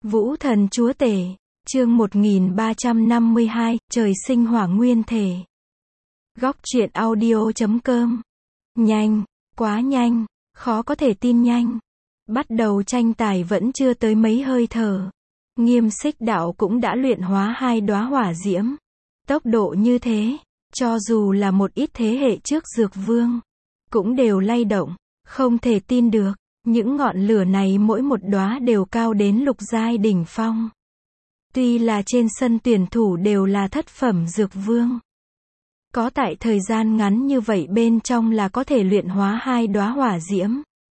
Vũ thần chúa tể, chương 1352, trời sinh hỏa nguyên thể. Góc truyện audio.com. Nhanh, quá nhanh, khó có thể tin nhanh. Bắt đầu tranh tài vẫn chưa tới mấy hơi thở. Nghiêm Xích Đạo cũng đã luyện hóa 2 đóa hỏa diễm. Tốc độ như thế, cho dù là một ít thế hệ trước Dược Vương, cũng đều lay động, không thể tin được. Những ngọn lửa này mỗi một đóa đều cao đến lục giai đỉnh phong. Tuy là trên sân tuyển thủ đều là thất phẩm Dược Vương. Có tại thời gian ngắn như vậy bên trong là có thể luyện hóa 2 đóa hỏa diễm.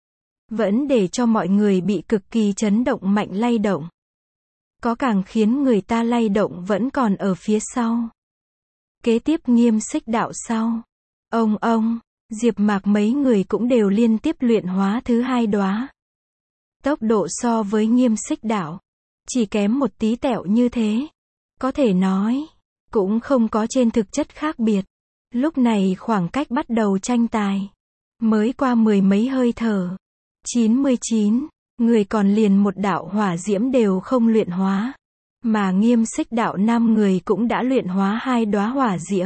Vẫn để cho mọi người bị cực kỳ chấn động mạnh lay động. Có càng khiến người ta lay động vẫn còn ở phía sau. Kế tiếp Nghiêm Xích Đạo sau. Ông, Diệp Mạc mấy người cũng đều liên tiếp luyện hóa thứ 2 đóa. Tốc độ so với Nghiêm Xích Đạo, chỉ kém một tí tẹo như thế. Có thể nói, cũng không có trên thực chất khác biệt. Lúc này khoảng cách bắt đầu tranh tài, mới qua 10 mấy hơi thở. 99, người còn liền một đạo hỏa diễm đều không luyện hóa. Mà Nghiêm Xích Đạo 5 người cũng đã luyện hóa 2 đóa hỏa diễm.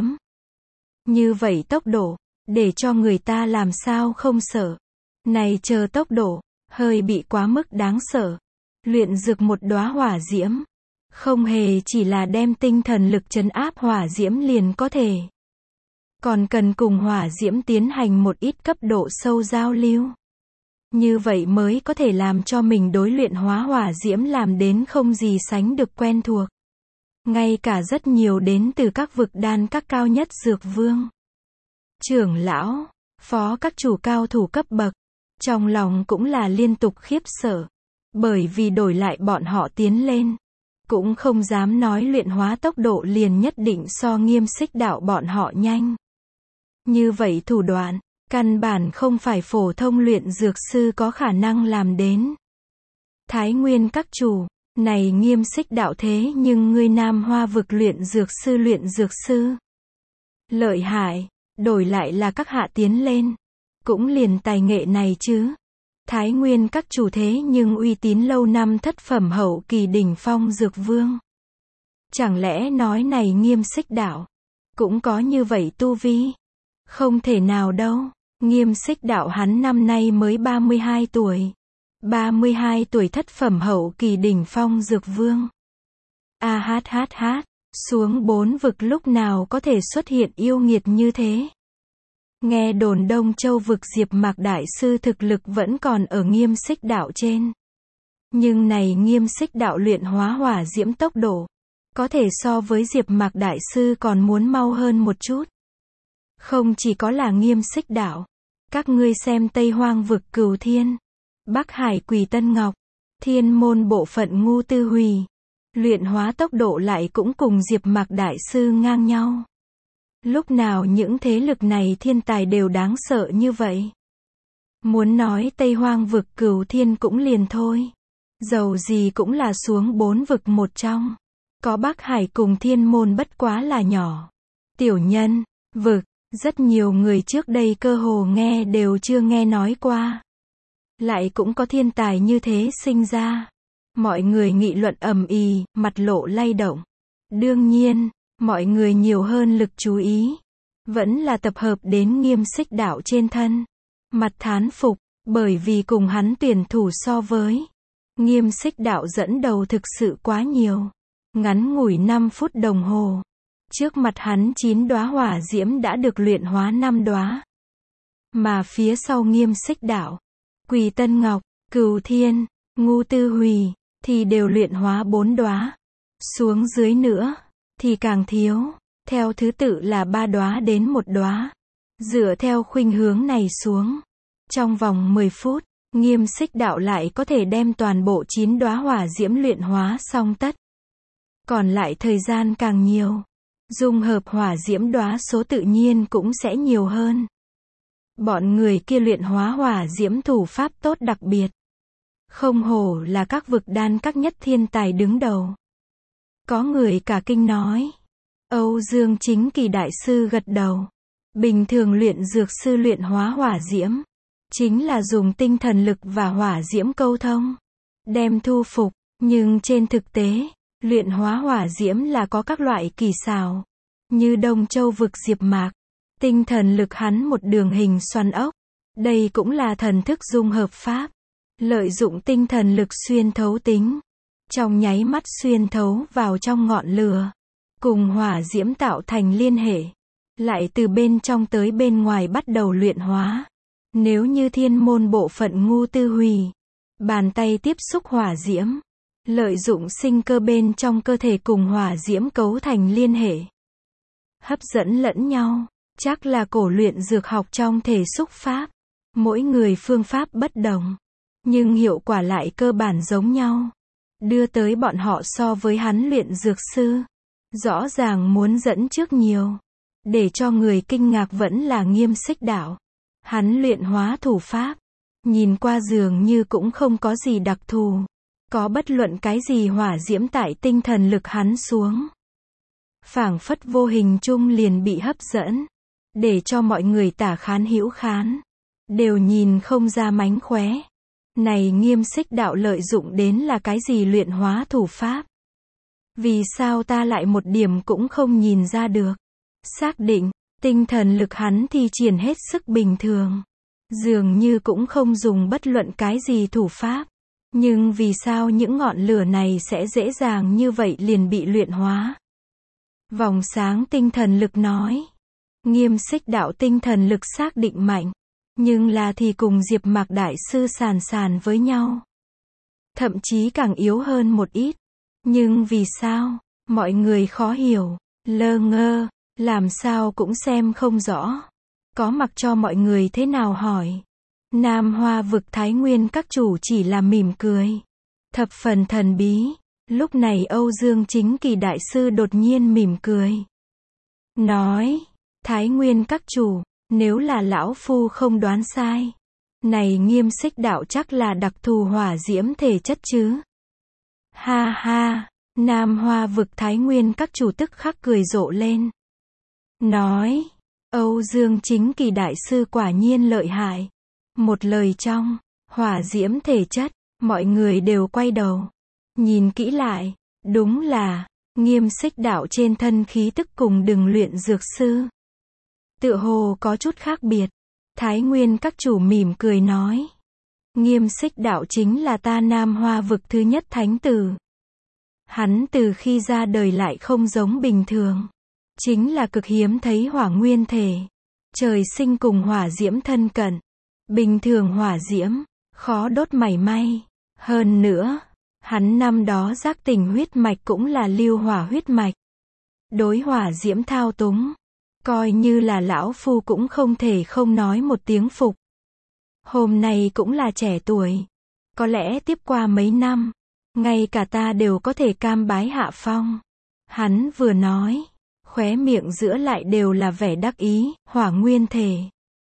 Như vậy tốc độ, để cho người ta làm sao không sợ. Này chờ tốc độ, hơi bị quá mức đáng sợ. Luyện dược một đóa hỏa diễm, không hề chỉ là đem tinh thần lực trấn áp hỏa diễm liền có thể. Còn cần cùng hỏa diễm tiến hành một ít cấp độ sâu giao lưu. Như vậy mới có thể làm cho mình đối luyện hóa hỏa diễm làm đến không gì sánh được quen thuộc. Ngay cả rất nhiều đến từ các vực đan các cao nhất Dược Vương, trưởng lão, phó các chủ cao thủ cấp bậc, trong lòng cũng là liên tục khiếp sợ. Bởi vì đổi lại bọn họ tiến lên, cũng không dám nói luyện hóa tốc độ liền nhất định so Nghiêm Xích Đạo bọn họ nhanh. Như vậy thủ đoạn, căn bản không phải phổ thông luyện dược sư có khả năng làm đến. Thái Nguyên các chủ, này Nghiêm Xích Đạo thế nhưng ngươi Nam Hoa vực luyện dược sư. Lợi hại, đổi lại là các hạ tiến lên, cũng liền tài nghệ này chứ. Thái Nguyên các chủ thế nhưng uy tín lâu năm thất phẩm hậu kỳ đỉnh phong Dược Vương. Chẳng lẽ nói này Nghiêm Xích Đạo cũng có như vậy tu vi? Không thể nào đâu. Nghiêm Xích Đạo hắn năm nay mới 32 tuổi. 32 tuổi thất phẩm hậu kỳ đỉnh phong Dược Vương. Xuống 4 vực lúc nào có thể xuất hiện yêu nghiệt như thế? Nghe đồn Đông Châu vực Diệp Mạc đại sư thực lực vẫn còn ở Nghiêm Xích Đạo trên. Nhưng này Nghiêm Xích Đạo luyện hóa hỏa diễm tốc độ, có thể so với Diệp Mạc đại sư còn muốn mau hơn một chút. Không chỉ có là Nghiêm Xích Đạo, các ngươi xem Tây Hoang vực Cửu Thiên, Bắc Hải Quỷ Tân Ngọc, Thiên Môn bộ phận Ngu Tư Hùy, luyện hóa tốc độ lại cũng cùng Diệp Mạc đại sư ngang nhau. Lúc nào những thế lực này thiên tài đều đáng sợ như vậy? Muốn nói Tây Hoang vực Cửu Thiên cũng liền thôi. Dầu gì cũng là xuống 4 vực một trong. Có Bắc Hải cùng Thiên Môn bất quá là nhỏ. Tiểu Nhân vực, rất nhiều người trước đây cơ hồ nghe đều chưa nghe nói qua. Lại cũng có thiên tài như thế sinh ra. Mọi người nghị luận ầm ĩ, mặt lộ lay động. Đương nhiên, mọi người nhiều hơn lực chú ý, vẫn là tập hợp đến Nghiêm Xích Đạo trên thân. Mặt thán phục, bởi vì cùng hắn tuyển thủ so với Nghiêm Xích Đạo dẫn đầu thực sự quá nhiều. Ngắn ngủi 5 phút đồng hồ, trước mặt hắn 9 đóa hỏa diễm đã được luyện hóa 5 đóa. Mà phía sau Nghiêm Xích Đạo, Quỷ Tân Ngọc, Cửu Thiên, Ngu Tư Hùy, thì đều luyện hóa 4 đóa. Xuống dưới nữa thì càng thiếu, theo thứ tự là 3 đóa đến 1 đóa. Dựa theo khuynh hướng này xuống, trong vòng 10 phút, Nghiêm Xích Đạo lại có thể đem toàn bộ 9 đóa hỏa diễm luyện hóa xong tất. Còn lại thời gian càng nhiều, dung hợp hỏa diễm đóa số tự nhiên cũng sẽ nhiều hơn. Bọn người kia luyện hóa hỏa diễm thủ pháp tốt đặc biệt. Không hổ là các vực đan các nhất thiên tài đứng đầu. Có người cả kinh nói. Âu Dương Chính Kỳ đại sư gật đầu. Bình thường luyện dược sư luyện hóa hỏa diễm, chính là dùng tinh thần lực và hỏa diễm câu thông. Đem thu phục, Nhưng trên thực tế, luyện hóa hỏa diễm là có các loại kỳ xảo. Như Đông Châu vực Diệp Mạc, tinh thần lực hắn một đường hình xoắn ốc. Đây cũng là thần thức dung hợp pháp. Lợi dụng tinh thần lực xuyên thấu tính. Trong nháy mắt xuyên thấu vào trong ngọn lửa. Cùng hỏa diễm tạo thành liên hệ. Lại từ bên trong tới bên ngoài bắt đầu luyện hóa. Nếu như thiên môn bộ phận ngu tư hủy. Bàn tay tiếp xúc hỏa diễm. Lợi dụng sinh cơ bên trong cơ thể cùng hỏa diễm cấu thành liên hệ. Hấp dẫn lẫn nhau. Chắc là cổ luyện dược học trong thể xúc pháp. Mỗi người phương pháp bất đồng. Nhưng hiệu quả lại cơ bản giống nhau. Đưa tới bọn họ so với hắn luyện dược sư. Rõ ràng muốn dẫn trước nhiều. Để cho người kinh ngạc vẫn là Nghiêm Xích Đạo. Hắn luyện hóa thủ pháp. Nhìn qua dường như cũng không có gì đặc thù. Có bất luận cái gì hỏa diễm tại tinh thần lực hắn xuống. Phảng phất vô hình chung liền bị hấp dẫn. Để cho mọi người tả khán hữu khán. Đều nhìn không ra mánh khóe. Này Nghiêm Xích Đạo lợi dụng đến là cái gì luyện hóa thủ pháp? Vì sao ta lại một điểm cũng không nhìn ra được? Xác định, tinh thần lực hắn thi triển hết sức bình thường. Dường như cũng không dùng bất luận cái gì thủ pháp. Nhưng vì sao những ngọn lửa này sẽ dễ dàng như vậy liền bị luyện hóa? Vòng sáng tinh thần lực nói. Nghiêm Xích Đạo tinh thần lực xác định mạnh. Nhưng là thì cùng Diệp Mạc Đại Sư sàn sàn với nhau. Thậm chí càng yếu hơn một ít. Nhưng vì sao? Mọi người khó hiểu, lơ ngơ, làm sao cũng xem không rõ. Có mặc cho mọi người thế nào hỏi. Nam Hoa vực Thái Nguyên các chủ chỉ là mỉm cười. Thập phần thần bí. Lúc này Âu Dương Chính Kỳ Đại Sư đột nhiên mỉm cười. Nói, Thái Nguyên các chủ, nếu là lão phu không đoán sai. Này Nghiêm Xích Đạo chắc là đặc thù hỏa diễm thể chất chứ. Ha ha, Nam Hoa vực Thái Nguyên các chủ tức khắc cười rộ lên. Nói, Âu Dương Chính Kỳ Đại Sư quả nhiên lợi hại. Một lời trong, hỏa diễm thể chất, mọi người đều quay đầu. Nhìn kỹ lại, đúng là, Nghiêm Xích Đạo trên thân khí tức cùng đừng luyện dược sư. Tựa hồ có chút khác biệt. Thái Nguyên các chủ mỉm cười nói. Nghiêm Xích Đạo chính là ta Nam Hoa vực thứ nhất thánh tử. Hắn từ khi ra đời lại không giống bình thường. Chính là cực hiếm thấy hỏa nguyên thể. Trời sinh cùng hỏa diễm thân cận. Bình thường hỏa diễm, khó đốt mảy may. Hơn nữa, hắn năm đó giác tỉnh huyết mạch cũng là lưu hỏa huyết mạch. Đối hỏa diễm thao túng. Coi như là lão phu cũng không thể không nói một tiếng phục. Hôm nay cũng là trẻ tuổi. Có lẽ tiếp qua mấy năm, ngay cả ta đều có thể cam bái hạ phong. Hắn vừa nói, khóe miệng giữa lại đều là vẻ đắc ý, hỏa nguyên thể.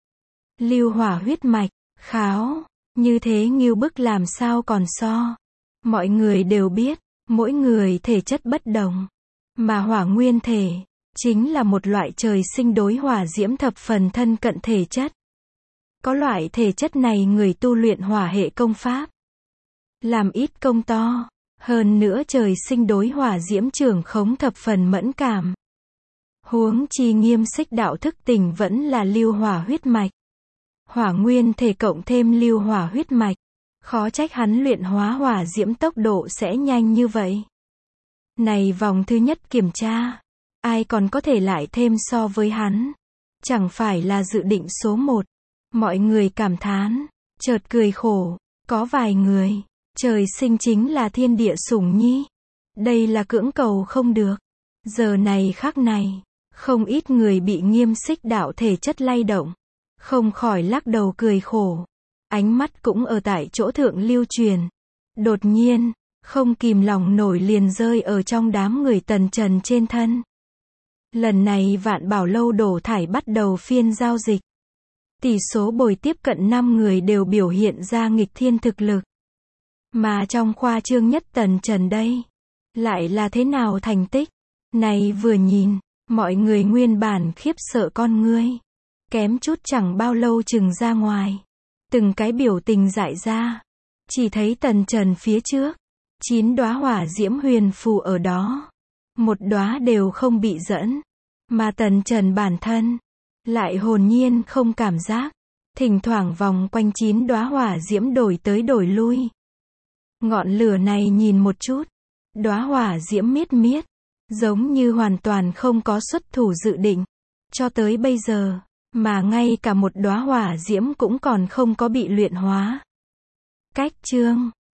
Lưu hỏa huyết mạch, kháo, như thế ngưu bức làm sao còn so. Mọi người đều biết, mỗi người thể chất bất đồng. Mà hỏa nguyên thể, chính là một loại trời sinh đối hỏa diễm thập phần thân cận thể chất. Có loại thể chất này người tu luyện hỏa hệ công pháp. Làm ít công to. Hơn nữa trời sinh đối hỏa diễm trưởng khống thập phần mẫn cảm. Huống chi Nghiêm Xích Đạo thức tỉnh vẫn là lưu hỏa huyết mạch. Hỏa nguyên thể cộng thêm lưu hỏa huyết mạch. Khó trách hắn luyện hóa hỏa diễm tốc độ sẽ nhanh như vậy. Này vòng thứ nhất kiểm tra. Ai còn có thể lại thêm so với hắn. Chẳng phải là dự định số 1. Mọi người cảm thán. Chợt cười khổ. Có vài người. Trời sinh chính là thiên địa sủng nhi. Đây là cưỡng cầu không được. Giờ này khắc này. Không ít người bị Nghiêm Xích Đạo thể chất lay động. Không khỏi lắc đầu cười khổ. Ánh mắt cũng ở tại chỗ thượng lưu truyền. Đột nhiên, không kìm lòng nổi liền rơi ở trong đám người Tần Trần trên thân. Lần này Vạn Bảo Lâu đổ thải bắt đầu phiên giao dịch. Tỷ số bồi tiếp cận 5 người đều biểu hiện ra nghịch thiên thực lực. Mà trong khoa trương nhất Tần Trần đây, lại là thế nào thành tích? Này vừa nhìn, mọi người nguyên bản khiếp sợ con ngươi. Kém chút chẳng bao lâu chừng ra ngoài. Từng cái biểu tình dại ra. Chỉ thấy Tần Trần phía trước. 9 đóa hỏa diễm huyền phù ở đó. Một đóa đều không bị dẫn. Mà Tần Trần bản thân lại hồn nhiên không cảm giác. Thỉnh thoảng vòng quanh 9 đóa hỏa diễm đổi tới đổi lui. Ngọn lửa này nhìn một chút. Đóa hỏa diễm miết miết. Giống như hoàn toàn không có xuất thủ dự định. Cho tới bây giờ. Mà ngay cả một đóa hỏa diễm cũng còn không có bị luyện hóa. Cách chương